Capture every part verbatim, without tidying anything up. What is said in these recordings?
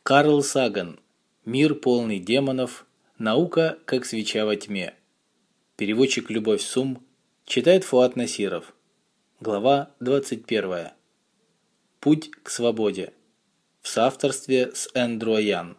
Карл Саган. Мир полный демонов. Наука, как свеча во тьме. Переводчик Любовь Сум. Читает Фуат Насиров. Глава двадцать первая. Путь к свободе. В соавторстве с Эндрю Ян.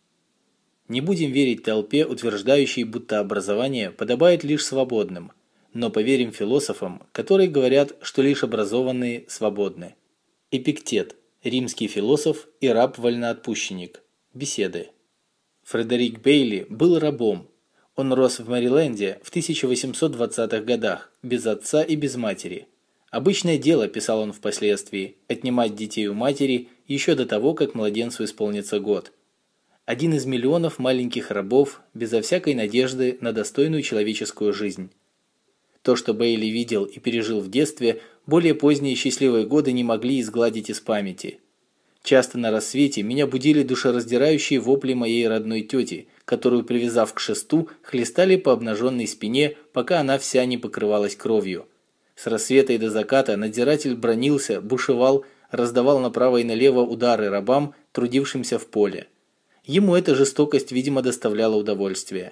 Не будем верить толпе, утверждающей, будто образование подобает лишь свободным, но поверим философам, которые говорят, что лишь образованные свободны. Эпиктет. Римский философ и раб-вольноотпущенник. Беседы. Фредерик Бейли был рабом. Он рос в Мэриленде в тысяча восемьсот двадцатых годах, без отца и без матери. Обычное дело, писал он впоследствии, отнимать детей у матери еще до того, как младенцу исполнится год. Один из миллионов маленьких рабов, безо всякой надежды на достойную человеческую жизнь. То, что Бейли видел и пережил в детстве, более поздние счастливые годы не могли изгладить из памяти. Часто на рассвете меня будили душераздирающие вопли моей родной тети, которую, привязав к шесту, хлестали по обнаженной спине, пока она вся не покрывалась кровью. С рассвета и до заката надзиратель бранился, бушевал, раздавал направо и налево удары рабам, трудившимся в поле. Ему эта жестокость, видимо, доставляла удовольствие.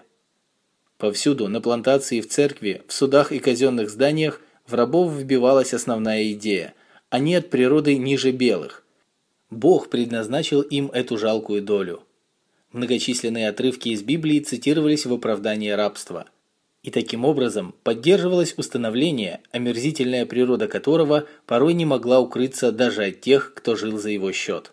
Повсюду, на плантации и в церкви, в судах и казенных зданиях, в рабов вбивалась основная идея. Они от природы ниже белых. Бог предназначил им эту жалкую долю. Многочисленные отрывки из Библии цитировались в оправдание рабства. И таким образом поддерживалось установление, омерзительная природа которого порой не могла укрыться даже от тех, кто жил за его счет.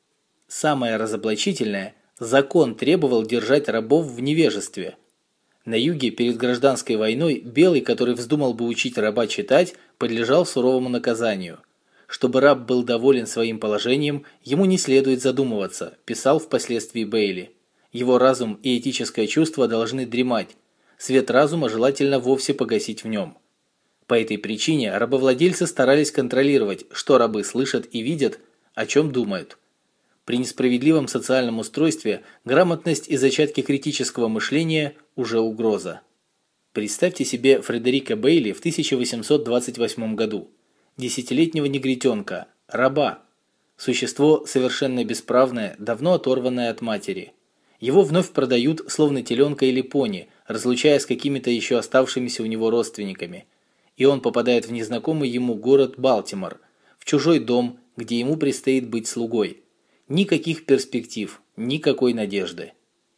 Самое разоблачительное – закон требовал держать рабов в невежестве. На юге перед гражданской войной белый, который вздумал бы учить раба читать, подлежал суровому наказанию. Чтобы раб был доволен своим положением, ему не следует задумываться, писал впоследствии Бейли. Его разум и этическое чувство должны дремать. Свет разума желательно вовсе погасить в нем. По этой причине рабовладельцы старались контролировать, что рабы слышат и видят, о чем думают. При несправедливом социальном устройстве грамотность и зачатки критического мышления уже угроза. Представьте себе Фредерика Бейли в тысяча восемьсот двадцать восьмом году. Десятилетнего негритенка, раба. Существо совершенно бесправное, давно оторванное от матери. Его вновь продают, словно теленка или пони, разлучая с какими-то еще оставшимися у него родственниками. И он попадает в незнакомый ему город Балтимор, в чужой дом, где ему предстоит быть слугой. Никаких перспектив, никакой надежды.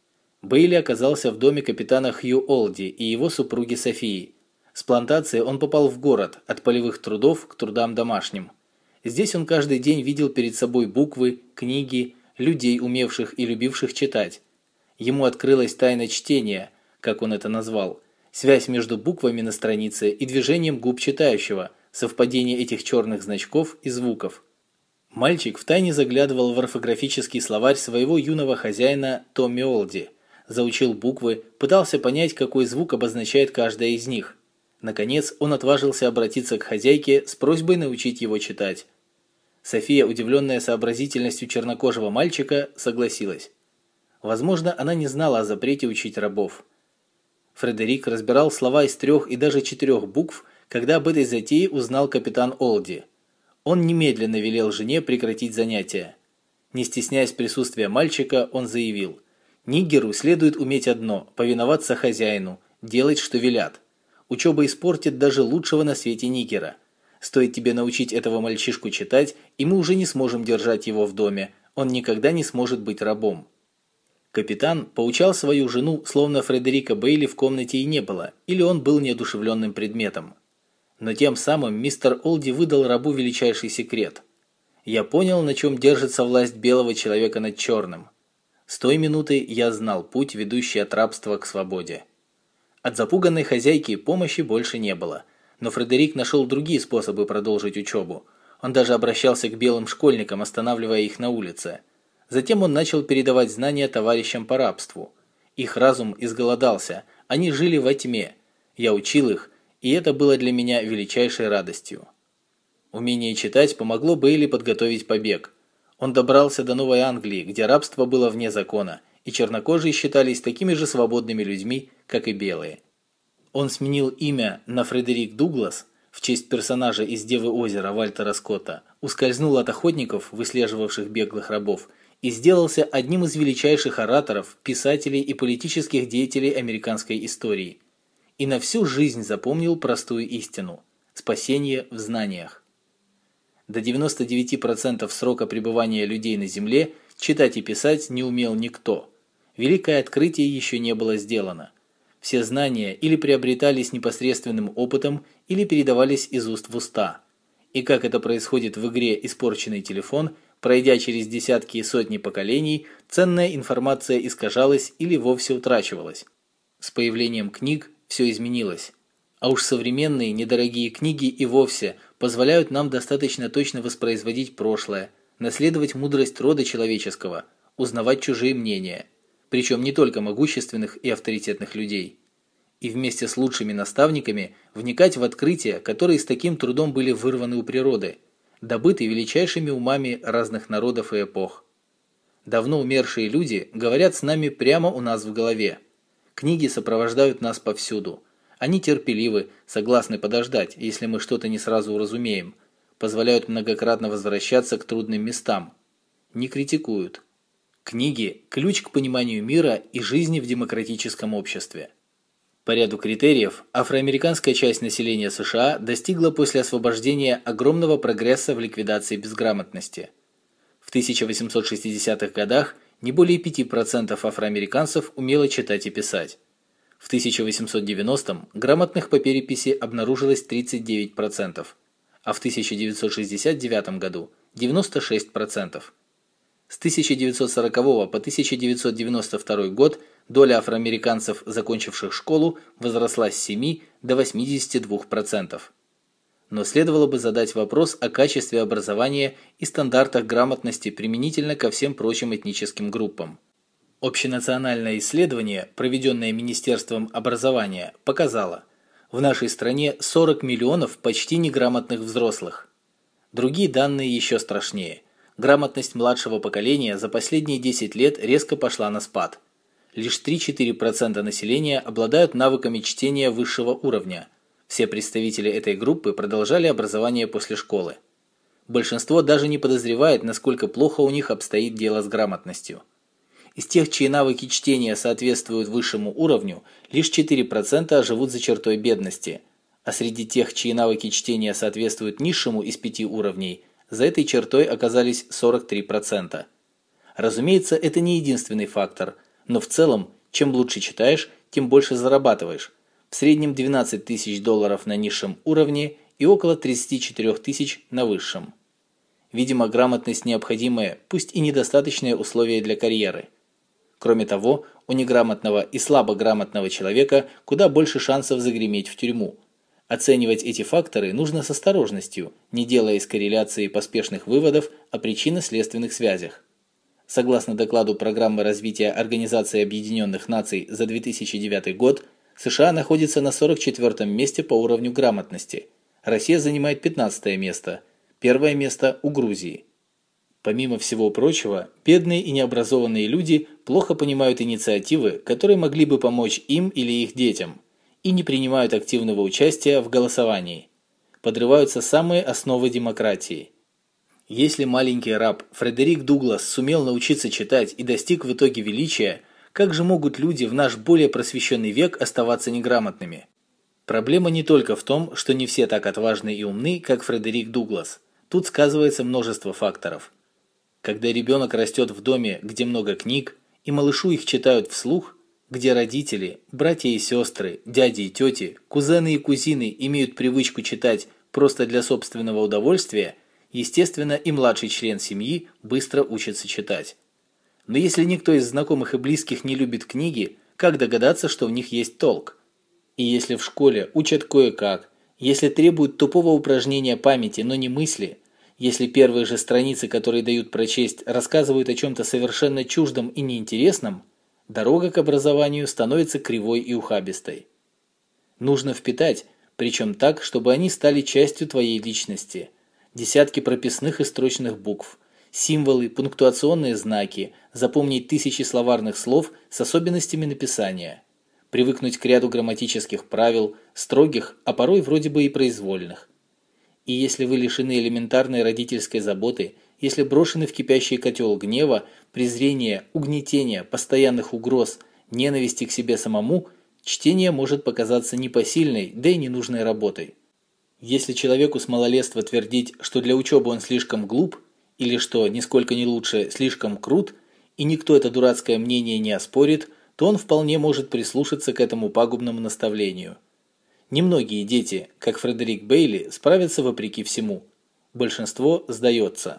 Бейли оказался в доме капитана Хью Олди и его супруги Софии. С плантации он попал в город, от полевых трудов к трудам домашним. Здесь он каждый день видел перед собой буквы, книги, людей, умевших и любивших читать. Ему открылась тайна чтения, как он это назвал, связь между буквами на странице и движением губ читающего, совпадение этих черных значков и звуков. Мальчик втайне заглядывал в орфографический словарь своего юного хозяина Томми Олди, заучил буквы, пытался понять, какой звук обозначает каждая из них. Наконец, он отважился обратиться к хозяйке с просьбой научить его читать. София, удивленная сообразительностью чернокожего мальчика, согласилась. Возможно, она не знала о запрете учить рабов. Фредерик разбирал слова из трех и даже четырех букв, когда об этой затее узнал капитан Олди. Он немедленно велел жене прекратить занятия. Не стесняясь присутствия мальчика, он заявил: «Нигеру следует уметь одно – повиноваться хозяину, делать, что велят. Учеба испортит даже лучшего на свете нигера. Стоит тебе научить этого мальчишку читать, и мы уже не сможем держать его в доме, он никогда не сможет быть рабом». Капитан поучал свою жену, словно Фредерика Бейли в комнате и не было, или он был неодушевленным предметом. Но тем самым мистер Олди выдал рабу величайший секрет. Я понял, на чем держится власть белого человека над черным. С той минуты я знал путь, ведущий от рабства к свободе. От запуганной хозяйки помощи больше не было, но Фредерик нашел другие способы продолжить учебу. Он даже обращался к белым школьникам, останавливая их на улице. Затем он начал передавать знания товарищам по рабству. Их разум изголодался, они жили во тьме. Я учил их, и это было для меня величайшей радостью. Умение читать помогло Бейли подготовить побег. Он добрался до Новой Англии, где рабство было вне закона, и чернокожие считались такими же свободными людьми, как и белые. Он сменил имя на Фредерик Дуглас в честь персонажа из «Девы озера» Вальтера Скотта, ускользнул от охотников, выслеживавших беглых рабов, и сделался одним из величайших ораторов, писателей и политических деятелей американской истории. И на всю жизнь запомнил простую истину – спасение в знаниях. До девяноста девяти процентов срока пребывания людей на Земле читать и писать не умел никто. Великое открытие еще не было сделано. Все знания или приобретались непосредственным опытом, или передавались из уст в уста. И как это происходит в игре «Испорченный телефон», пройдя через десятки и сотни поколений, ценная информация искажалась или вовсе утрачивалась. С появлением книг все изменилось. А уж современные недорогие книги и вовсе позволяют нам достаточно точно воспроизводить прошлое, наследовать мудрость рода человеческого, узнавать чужие мнения, причем не только могущественных и авторитетных людей, и вместе с лучшими наставниками вникать в открытия, которые с таким трудом были вырваны у природы, добыты величайшими умами разных народов и эпох. Давно умершие люди говорят с нами прямо у нас в голове. Книги сопровождают нас повсюду. Они терпеливы, согласны подождать, если мы что-то не сразу уразумеем, позволяют многократно возвращаться к трудным местам. Не критикуют. Книги – ключ к пониманию мира и жизни в демократическом обществе. По ряду критериев афроамериканская часть населения США достигла после освобождения огромного прогресса в ликвидации безграмотности. В тысяча восемьсот шестидесятых годах не более пяти процентов афроамериканцев умело читать и писать. В тысяча восемьсот девяностом грамотных по переписи обнаружилось тридцать девять процентов, а в тысяча девятьсот шестьдесят девятом году – девяносто шесть процентов. С тысяча девятьсот сорокового по тысяча девятьсот девяносто второй год доля афроамериканцев, закончивших школу, возросла с семи до восьмидесяти двух процентов. Но следовало бы задать вопрос о качестве образования и стандартах грамотности применительно ко всем прочим этническим группам. Общенациональное исследование, проведенное Министерством образования, показало, в нашей стране сорок миллионов почти неграмотных взрослых. Другие данные еще страшнее. Грамотность младшего поколения за последние десять лет резко пошла на спад. Лишь три-четыре процента населения обладают навыками чтения высшего уровня. Все представители этой группы продолжали образование после школы. Большинство даже не подозревает, насколько плохо у них обстоит дело с грамотностью. Из тех, чьи навыки чтения соответствуют высшему уровню, лишь четыре процента живут за чертой бедности, а среди тех, чьи навыки чтения соответствуют низшему из пяти уровней, за этой чертой оказались сорок три процента. Разумеется, это не единственный фактор, но в целом, чем лучше читаешь, тем больше зарабатываешь. В среднем двенадцать тысяч долларов на низшем уровне и около тридцать четыре тысячи на высшем. Видимо, грамотность – необходимое, пусть и недостаточное условие для карьеры. Кроме того, у неграмотного и слабограмотного человека куда больше шансов загреметь в тюрьму. Оценивать эти факторы нужно с осторожностью, не делая из корреляции поспешных выводов о причинно-следственных связях. Согласно докладу Программы развития Организации Объединенных Наций за две тысячи девятый год, США находится на сорок четвёртом месте по уровню грамотности. Россия занимает пятнадцатое место. Первое место у Грузии. Помимо всего прочего, бедные и необразованные люди плохо понимают инициативы, которые могли бы помочь им или их детям, и не принимают активного участия в голосовании. Подрываются самые основы демократии. Если маленький раб Фредерик Дуглас сумел научиться читать и достиг в итоге величия, как же могут люди в наш более просвещенный век оставаться неграмотными? Проблема не только в том, что не все так отважны и умны, как Фредерик Дуглас. Тут сказывается множество факторов. Когда ребенок растет в доме, где много книг, и малышу их читают вслух, где родители, братья и сестры, дяди и тети, кузены и кузины имеют привычку читать просто для собственного удовольствия, естественно, и младший член семьи быстро учится читать. Но если никто из знакомых и близких не любит книги, как догадаться, что в них есть толк? И если в школе учат кое-как, если требуют тупого упражнения памяти, но не мысли, если первые же страницы, которые дают прочесть, рассказывают о чем-то совершенно чуждом и неинтересном, дорога к образованию становится кривой и ухабистой. Нужно впитать, причем так, чтобы они стали частью твоей личности. Десятки прописных и строчных букв, символы, пунктуационные знаки, запомнить тысячи словарных слов с особенностями написания, привыкнуть к ряду грамматических правил, строгих, а порой вроде бы и произвольных. И если вы лишены элементарной родительской заботы, если брошены в кипящий котел гнева, презрения, угнетения, постоянных угроз, ненависти к себе самому, чтение может показаться непосильной, да и ненужной работой. Если человеку с малолетства твердить, что для учебы он слишком глуп, или что, нисколько не лучше, слишком крут, и никто это дурацкое мнение не оспорит, то он вполне может прислушаться к этому пагубному наставлению. Немногие дети, как Фредерик Бейли, справятся вопреки всему. Большинство сдается.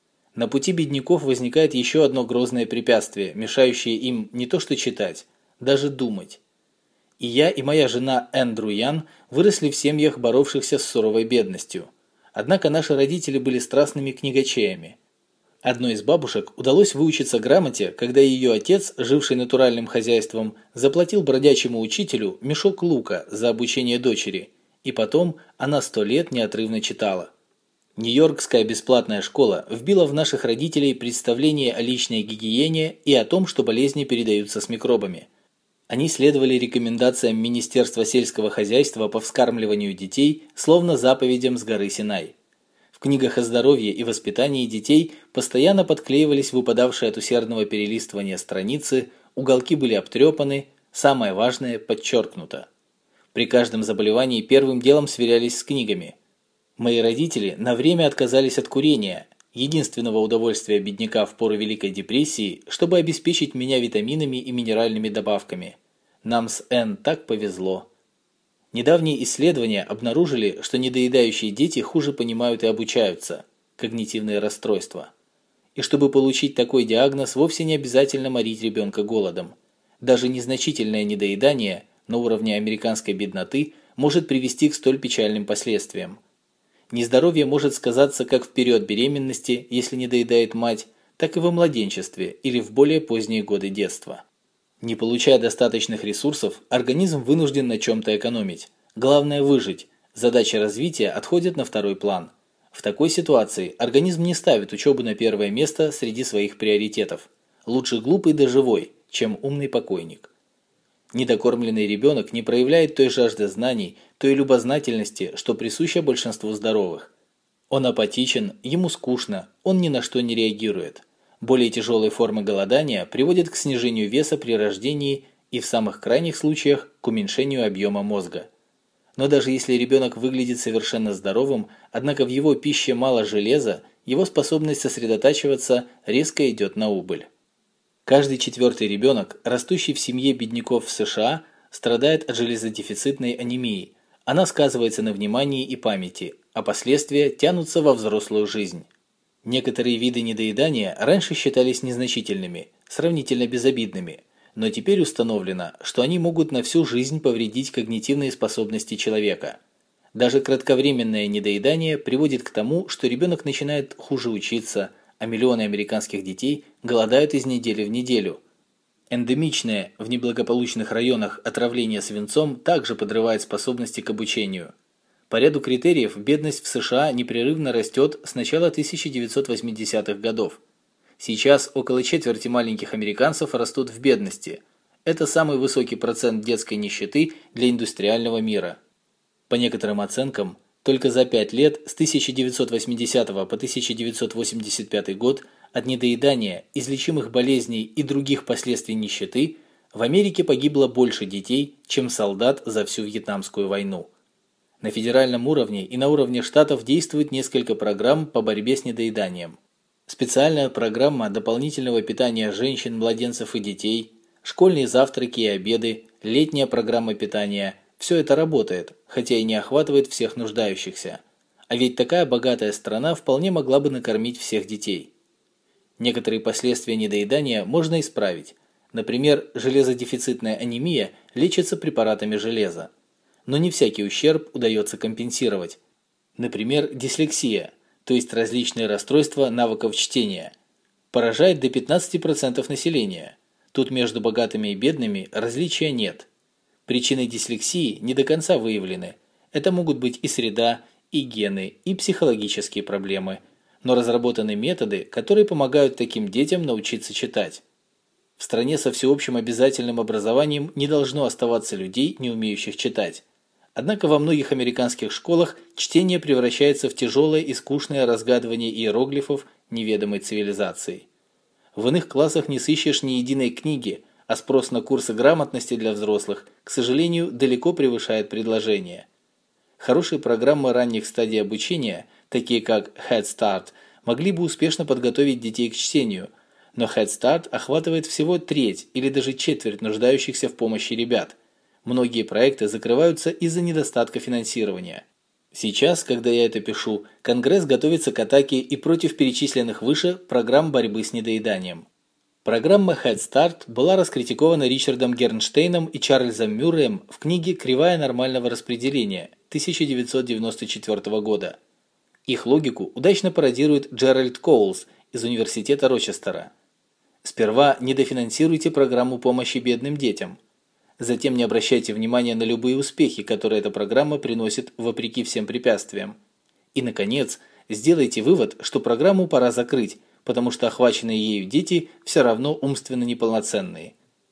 На пути бедняков возникает еще одно грозное препятствие, мешающее им не то что читать, даже думать. И я, и моя жена Эндрю Ян выросли в семьях, боровшихся с суровой бедностью. Однако наши родители были страстными книгачеями. Одной из бабушек удалось выучиться грамоте, когда ее отец, живший натуральным хозяйством, заплатил бродячему учителю мешок лука за обучение дочери, и потом она сто лет неотрывно читала. Нью-Йоркская бесплатная школа вбила в наших родителей представление о личной гигиене и о том, что болезни передаются с микробами. Они следовали рекомендациям Министерства сельского хозяйства по вскармливанию детей, словно заповедям с горы Синай. В книгах о здоровье и воспитании детей постоянно подклеивались выпадавшие от усердного перелистывания страницы, уголки были обтрепаны, самое важное подчеркнуто. При каждом заболевании первым делом сверялись с книгами. Мои родители на время отказались от курения, единственного удовольствия бедняка в пору Великой депрессии, чтобы обеспечить меня витаминами и минеральными добавками. Нам с Энн так повезло. Недавние исследования обнаружили, что недоедающие дети хуже понимают и обучаются – когнитивные расстройства. И чтобы получить такой диагноз, вовсе не обязательно морить ребенка голодом. Даже незначительное недоедание на уровне американской бедноты может привести к столь печальным последствиям. Нездоровье может сказаться как в период беременности, если недоедает мать, так и во младенчестве или в более поздние годы детства. Не получая достаточных ресурсов, организм вынужден на чем-то экономить. Главное – выжить. Задача развития отходит на второй план. В такой ситуации организм не ставит учебу на первое место среди своих приоритетов. Лучше глупый да живой, чем умный покойник. Недокормленный ребенок не проявляет той жажды знаний, той любознательности, что присуща большинству здоровых. Он апатичен, ему скучно, он ни на что не реагирует. Более тяжелые формы голодания приводят к снижению веса при рождении и в самых крайних случаях к уменьшению объема мозга. Но даже если ребенок выглядит совершенно здоровым, однако в его пище мало железа, его способность сосредотачиваться резко идет на убыль. Каждый четвертый ребенок, растущий в семье бедняков в США, страдает от железодефицитной анемии. Она сказывается на внимании и памяти, а последствия тянутся во взрослую жизнь. Некоторые виды недоедания раньше считались незначительными, сравнительно безобидными, но теперь установлено, что они могут на всю жизнь повредить когнитивные способности человека. Даже кратковременное недоедание приводит к тому, что ребенок начинает хуже учиться, а миллионы американских детей голодают из недели в неделю. Эндемичное в неблагополучных районах отравление свинцом также подрывает способности к обучению. По ряду критериев бедность в США непрерывно растет с начала тысяча девятьсот восьмидесятых годов. Сейчас около четверти маленьких американцев растут в бедности. Это самый высокий процент детской нищеты для индустриального мира. По некоторым оценкам, только за пять лет с тысяча девятьсот восьмидесятого по тысяча девятьсот восемьдесят пятый год от недоедания, излечимых болезней и других последствий нищеты в Америке погибло больше детей, чем солдат за всю Вьетнамскую войну. На федеральном уровне и на уровне штатов действует несколько программ по борьбе с недоеданием. Специальная программа дополнительного питания женщин, младенцев и детей, школьные завтраки и обеды, летняя программа питания – все это работает, хотя и не охватывает всех нуждающихся. А ведь такая богатая страна вполне могла бы накормить всех детей. Некоторые последствия недоедания можно исправить. Например, железодефицитная анемия лечится препаратами железа. Но не всякий ущерб удается компенсировать. Например, дислексия, то есть различные расстройства навыков чтения, поражает до пятнадцати процентов населения. Тут между богатыми и бедными различия нет. Причины дислексии не до конца выявлены. Это могут быть и среда, и гены, и психологические проблемы. Но разработаны методы, которые помогают таким детям научиться читать. В стране со всеобщим обязательным образованием не должно оставаться людей, не умеющих читать. Однако во многих американских школах чтение превращается в тяжелое и скучное разгадывание иероглифов неведомой цивилизацией. В иных классах не сыщешь ни единой книги, а спрос на курсы грамотности для взрослых, к сожалению, далеко превышает предложение. Хорошие программы ранних стадий обучения, такие как Head Start, могли бы успешно подготовить детей к чтению, но Head Start охватывает всего треть или даже четверть нуждающихся в помощи ребят. Многие проекты закрываются из-за недостатка финансирования. Сейчас, когда я это пишу, Конгресс готовится к атаке и против перечисленных выше программ борьбы с недоеданием. Программа Head Start была раскритикована Ричардом Гернштейном и Чарльзом Мюрреем в книге «Кривая нормального распределения» тысяча девятьсот девяносто четвёртого года. Их логику удачно пародирует Джеральд Коулс из Университета Рочестера. Сперва недофинансируйте программу помощи бедным детям. Затем не обращайте внимания на любые успехи, которые эта программа приносит вопреки всем препятствиям. И, наконец, сделайте вывод, что программу пора закрыть, потому что охваченные ею дети все равно умственно неполноценные.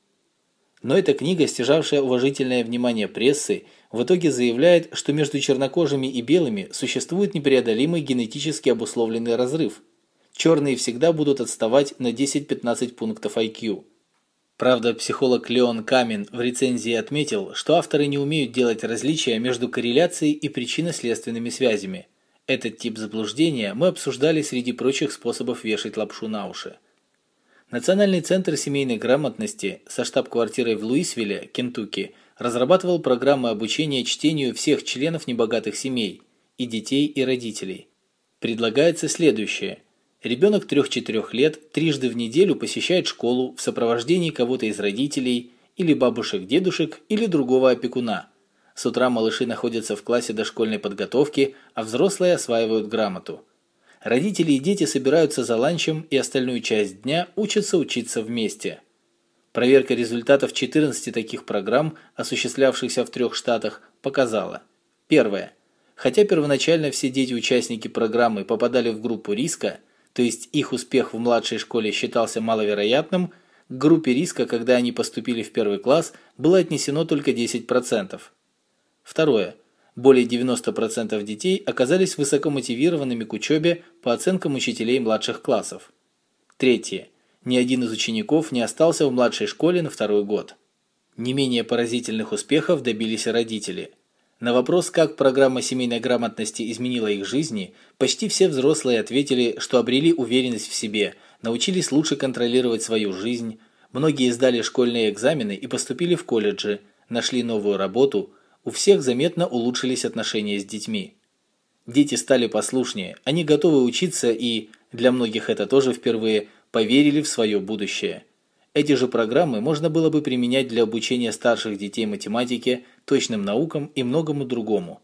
Но эта книга, стяжавшая уважительное внимание прессы, в итоге заявляет, что между чернокожими и белыми существует непреодолимый генетически обусловленный разрыв. Черные всегда будут отставать на десять-пятнадцать пунктов ай кью. Правда, психолог Леон Камин в рецензии отметил, что авторы не умеют делать различия между корреляцией и причинно-следственными связями. Этот тип заблуждения мы обсуждали среди прочих способов вешать лапшу на уши. Национальный центр семейной грамотности со штаб-квартирой в Луисвилле, Кентукки, разрабатывал программы обучения чтению всех членов небогатых семей, и детей, и родителей. Предлагается следующее. Ребенок трёх-четырёх лет трижды в неделю посещает школу в сопровождении кого-то из родителей, или бабушек-дедушек, или другого опекуна. С утра малыши находятся в классе дошкольной подготовки, а взрослые осваивают грамоту. Родители и дети собираются за ланчем и остальную часть дня учатся учиться вместе. Проверка результатов четырнадцати таких программ, осуществлявшихся в трех штатах, показала. Первое. Хотя первоначально все дети-участники программы попадали в группу риска, то есть их успех в младшей школе считался маловероятным, к группе риска, когда они поступили в первый класс, было отнесено только десять процентов. Второе. Более девяноста процентов детей оказались высокомотивированными к учебе по оценкам учителей младших классов. Третье. Ни один из учеников не остался в младшей школе на второй год. Не менее поразительных успехов добились и родители. На вопрос, как программа семейной грамотности изменила их жизни, почти все взрослые ответили, что обрели уверенность в себе, научились лучше контролировать свою жизнь, многие сдали школьные экзамены и поступили в колледжи, нашли новую работу, у всех заметно улучшились отношения с детьми. Дети стали послушнее, они готовы учиться и, для многих это тоже впервые, поверили в свое будущее. Эти же программы можно было бы применять для обучения старших детей математике, точным наукам и многому другому.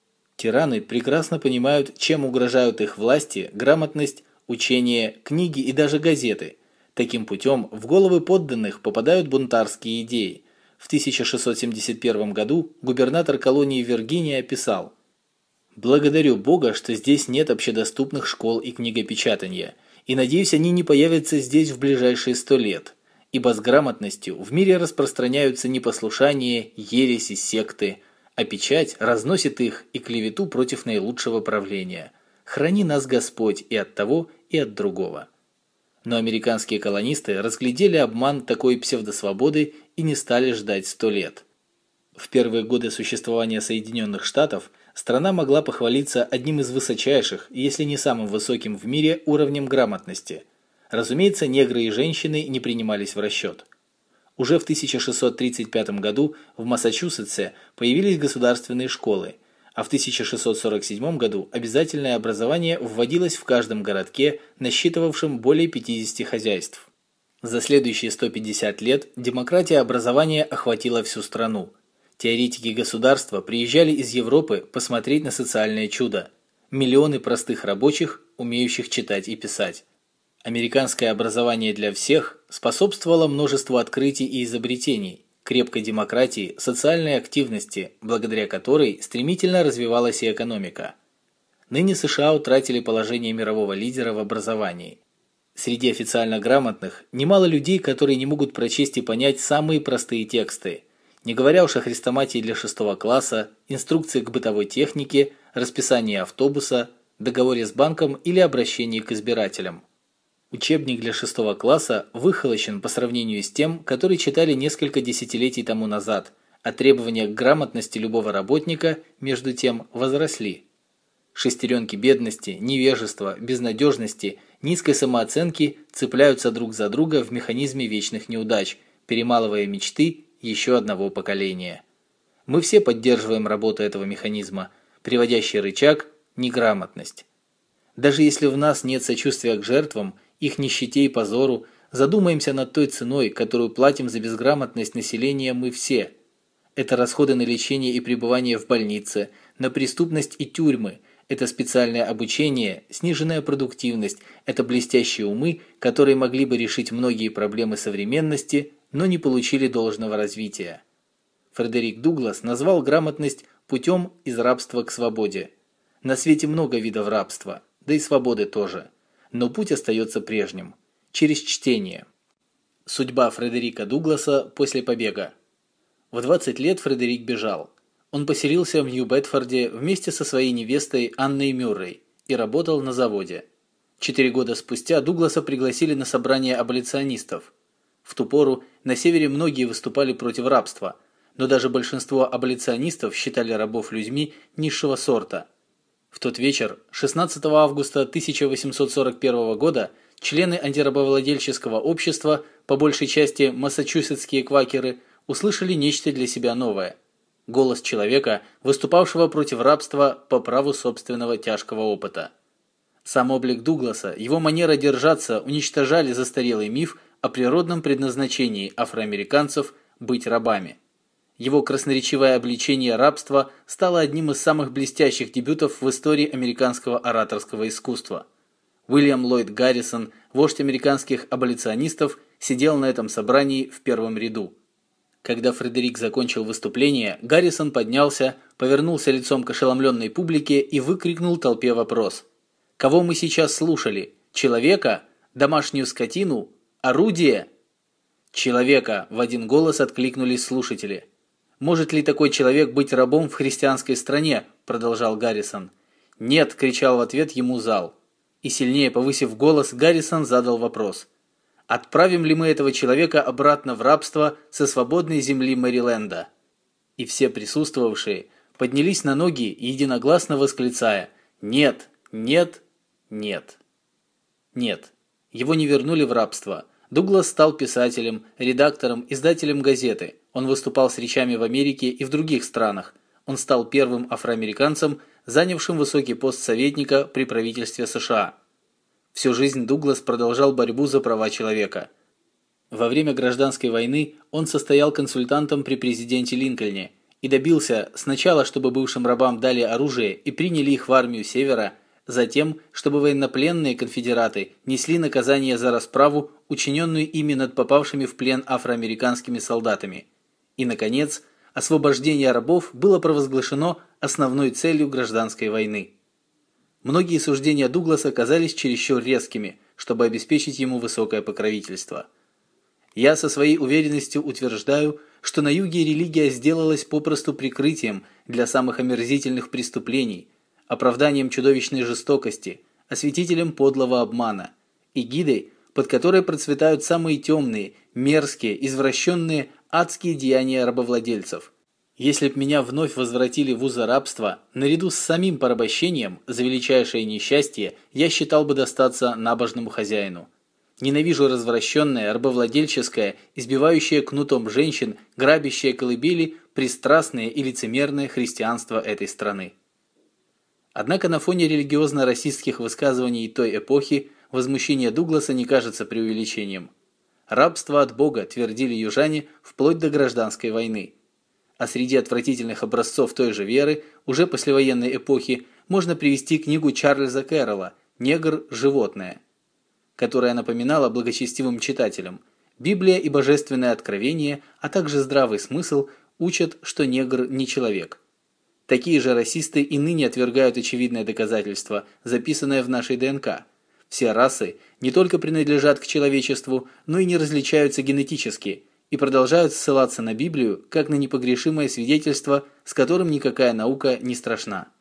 Тираны прекрасно понимают, чем угрожают их власти, грамотность, учение, книги и даже газеты. Таким путем в головы подданных попадают бунтарские идеи. В тысяча шестьсот семьдесят первом году губернатор колонии Виргиния писал: «Благодарю Бога, что здесь нет общедоступных школ и книгопечатания, и надеюсь, они не появятся здесь в ближайшие сто лет. Ибо с грамотностью в мире распространяются непослушание, ереси, секты, а печать разносит их и клевету против наилучшего правления. Храни нас Господь и от того, и от другого». Но американские колонисты разглядели обман такой псевдосвободы и не стали ждать сто лет. В первые годы существования Соединенных Штатов страна могла похвалиться одним из высочайших, если не самым высоким в мире уровнем грамотности. Разумеется, негры и женщины не принимались в расчет. Уже в тысяча шестьсот тридцать пятом году в Массачусетсе появились государственные школы, а в тысяча шестьсот сорок седьмом году обязательное образование вводилось в каждом городке, насчитывавшем более пятидесяти хозяйств. За следующие сто пятьдесят лет демократия образования охватила всю страну. Теоретики государства приезжали из Европы посмотреть на социальное чудо. Миллионы простых рабочих, умеющих читать и писать. Американское образование для всех способствовало множеству открытий и изобретений, крепкой демократии, социальной активности, благодаря которой стремительно развивалась и экономика. Ныне США утратили положение мирового лидера в образовании. Среди официально грамотных немало людей, которые не могут прочесть и понять самые простые тексты, не говоря уж о хрестоматии для шестого класса, инструкции к бытовой технике, расписании автобуса, договоре с банком или обращении к избирателям. Учебник для шестого класса выхолощен по сравнению с тем, который читали несколько десятилетий тому назад, а требования к грамотности любого работника, между тем, возросли. Шестеренки бедности, невежества, безнадежности, низкой самооценки цепляются друг за друга в механизме вечных неудач, перемалывая мечты еще одного поколения. Мы все поддерживаем работу этого механизма, приводящий рычаг – неграмотность. Даже если в нас нет сочувствия к жертвам, их нищете и позору, задумаемся над той ценой, которую платим за безграмотность населения мы все. Это расходы на лечение и пребывание в больнице, на преступность и тюрьмы, это специальное обучение, сниженная продуктивность, это блестящие умы, которые могли бы решить многие проблемы современности, но не получили должного развития. Фредерик Дуглас назвал грамотность путем из рабства к свободе. На свете много видов рабства, да и свободы тоже. Но путь остается прежним – через чтение. Судьба Фредерика Дугласа после побега. В двадцать лет Фредерик бежал. Он поселился в Нью-Бетфорде вместе со своей невестой Анной Мюррей и работал на заводе. Четыре года спустя Дугласа пригласили на собрание аболиционистов. В ту пору на севере многие выступали против рабства, но даже большинство аболиционистов считали рабов людьми низшего сорта. В тот вечер, шестнадцатого августа тысяча восемьсот сорок первого года, члены антирабовладельческого общества, по большей части массачусетские квакеры, услышали нечто для себя новое. Голос человека, выступавшего против рабства по праву собственного тяжкого опыта. Сам облик Дугласа, его манера держаться уничтожали застарелый миф о природном предназначении афроамериканцев быть рабами. Его красноречивое обличение рабства стало одним из самых блестящих дебютов в истории американского ораторского искусства. Уильям Ллойд Гаррисон, вождь американских аболиционистов, сидел на этом собрании в первом ряду. Когда Фредерик закончил выступление, Гаррисон поднялся, повернулся лицом к ошеломленной публике и выкрикнул толпе вопрос. «Кого мы сейчас слушали? Человека? Домашнюю скотину? Орудие?» «Человека!» – в один голос откликнулись слушатели. «Может ли такой человек быть рабом в христианской стране?» – продолжал Гаррисон. «Нет!» – кричал в ответ ему зал. И сильнее повысив голос, Гаррисон задал вопрос. «Отправим ли мы этого человека обратно в рабство со свободной земли Мэриленда?» И все присутствовавшие поднялись на ноги, единогласно восклицая «Нет! Нет! Нет!» Нет, его не вернули в рабство. Дуглас стал писателем, редактором, издателем газеты. Он выступал с речами в Америке и в других странах. Он стал первым афроамериканцем, занявшим высокий пост советника при правительстве США. Всю жизнь Дуглас продолжал борьбу за права человека. Во время гражданской войны он состоял консультантом при президенте Линкольне и добился сначала, чтобы бывшим рабам дали оружие и приняли их в армию Севера, затем, чтобы военнопленные конфедераты несли наказание за расправу, учиненную ими над попавшими в плен афроамериканскими солдатами. И, наконец, освобождение рабов было провозглашено основной целью гражданской войны. Многие суждения Дугласа казались чересчур резкими, чтобы обеспечить ему высокое покровительство. Я со своей уверенностью утверждаю, что на юге религия сделалась попросту прикрытием для самых омерзительных преступлений, оправданием чудовищной жестокости, осветителем подлого обмана, эгидой, под которой процветают самые темные, мерзкие, извращенные, адские деяния рабовладельцев. Если б меня вновь возвратили в узы рабства, наряду с самим порабощением, за величайшее несчастье, я считал бы достаться набожному хозяину. Ненавижу развращенное, рабовладельческое, избивающее кнутом женщин, грабящее колыбели, пристрастное и лицемерное христианство этой страны. Однако на фоне религиозно-расистских высказываний той эпохи возмущение Дугласа не кажется преувеличением. «Рабство от Бога», твердили южане вплоть до гражданской войны. А среди отвратительных образцов той же веры, уже послевоенной эпохи, можно привести книгу Чарльза Кэрролла «Негр – животное», которая напоминала благочестивым читателям: Библия и божественное откровение, а также здравый смысл учат, что негр не человек. Такие же расисты и ныне отвергают очевидное доказательство, записанное в нашей ДНК. Все расы не только принадлежат к человечеству, но и не различаются генетически, и продолжают ссылаться на Библию как на непогрешимое свидетельство, с которым никакая наука не страшна.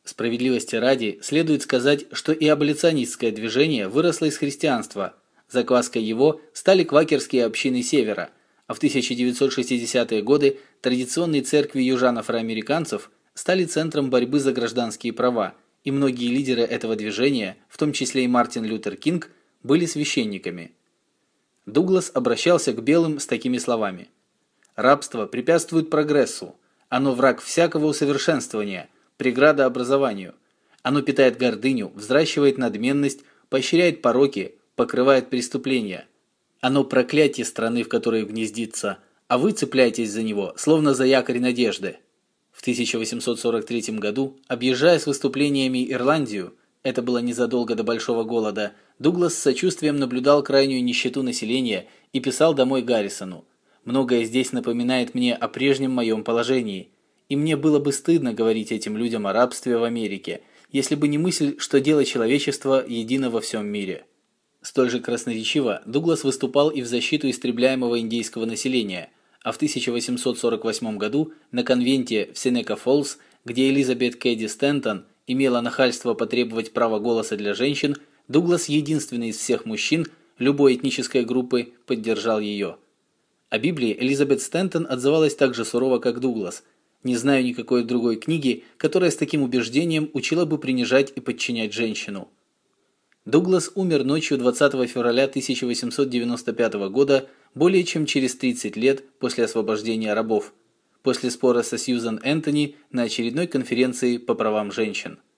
Справедливости ради, следует сказать, что и аболиционистское движение выросло из христианства. Закваской его стали квакерские общины Севера, а в тысяча девятьсот шестидесятые годы традиционные церкви южан-афроамериканцев стали центром борьбы за гражданские права, и многие лидеры этого движения, в том числе и Мартин Лютер Кинг, были священниками. Дуглас обращался к белым с такими словами: «Рабство препятствует прогрессу, оно враг всякого усовершенствования, преграда образованию. Оно питает гордыню, взращивает надменность, поощряет пороки, покрывает преступления. Оно проклятие страны, в которой гнездится, а вы цепляетесь за него, словно за якорь надежды». В тысяча восемьсот сорок третьем году, объезжая с выступлениями Ирландию, это было незадолго до Большого голода, Дуглас с сочувствием наблюдал крайнюю нищету населения и писал домой Гаррисону: «Многое здесь напоминает мне о прежнем моем положении, и мне было бы стыдно говорить этим людям о рабстве в Америке, если бы не мысль, что дело человечества едино во всем мире». Столь же красноречиво Дуглас выступал и в защиту истребляемого индейского населения, а в тысяча восемьсот сорок восьмом году на конвенте в Сенека-Фоллс, где Элизабет Кэдди Стентон имела нахальство потребовать права голоса для женщин, Дуглас, единственный из всех мужчин любой этнической группы, поддержал ее. О Библии Элизабет Стентон отзывалась так же сурово, как Дуглас: «Не знаю никакой другой книги, которая с таким убеждением учила бы принижать и подчинять женщину». Дуглас умер ночью двадцатого февраля тысяча восемьсот девяносто пятого года, более чем через тридцать лет после освобождения рабов, после спора со Сьюзан Энтони на очередной конференции по правам женщин.